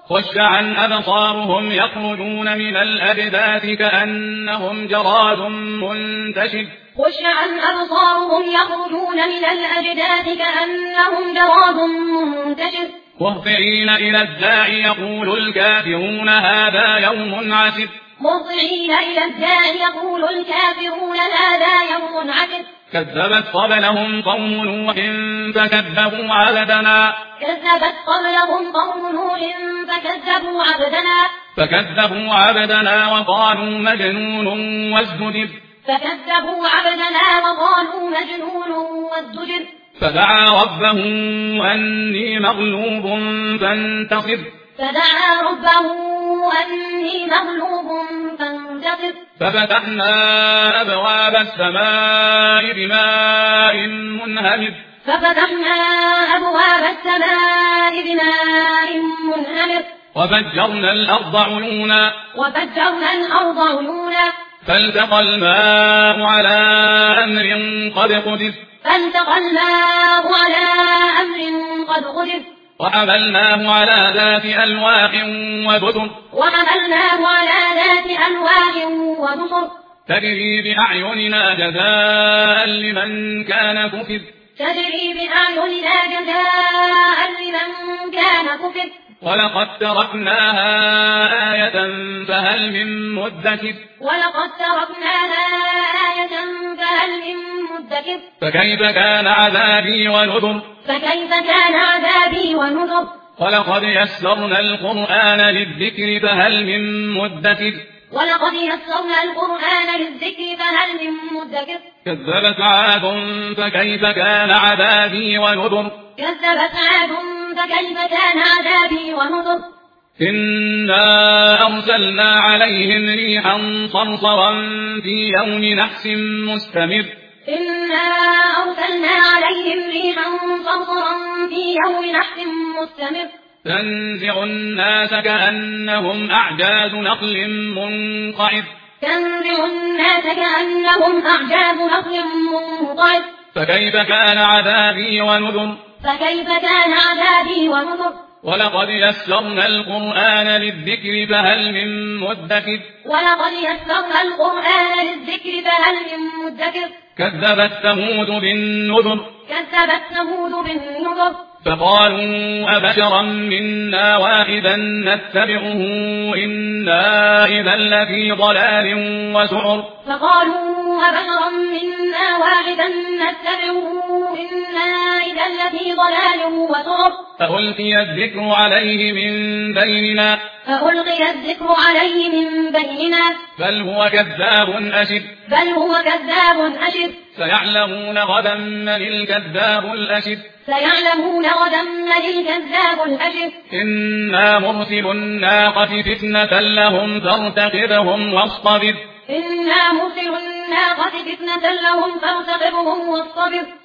خش عن أبصارهم يخرجون من الأجداث كأنهم جراد منتشر خش عن أبصارهم يخرجون من الأجداث كأنهم جراد منتشر مهطعين إلى الداع يقول الكافرون هذا يوم عسر مهطعين إلى الداع يقول الكافرون هذا يوم عسر كذبت قبلهم قوم نوح فكذبوا عبدنا فكذبوا عبدنا وقالوا مجنون وازدجر فدعا ربه أني مغلوب فانتصر ففتحنا أبواب السماء بماء منهمر وفجرنا الأرض عيونا فالتقى الماء على أمر قد قدر وحملناه على ذات ألواح ودسر تجري بأعيننا جزاء لمن كان كفر ولقد تركناها آية فهل من مدكر فكيف كان عذابي ونذر ولقد يسرنا القرآن للذكر فهل من مدكر كذبت عاد فكيف كان عذابي ونذر إنا أرسلنا عليهم ريحا صرصرا في يوم نحس مستمر تنزع الناس كأنهم أعجاز نخل منقعر فكيف كان عذابي ونذر ولقد يسرنا القرآن للذكر فهل من مدكر كذبت ثمود بالنذر فقالوا أبشرا منا واحدا نتبعه إنا إذا لفي ضلال وسعر فألقي الذكر عليه من بيننا بل هو كذاب أشر سيعلمون غدا من الكذاب الأشر إنا مرسل الناقة فتنة لهم فارتقبهم واصطبر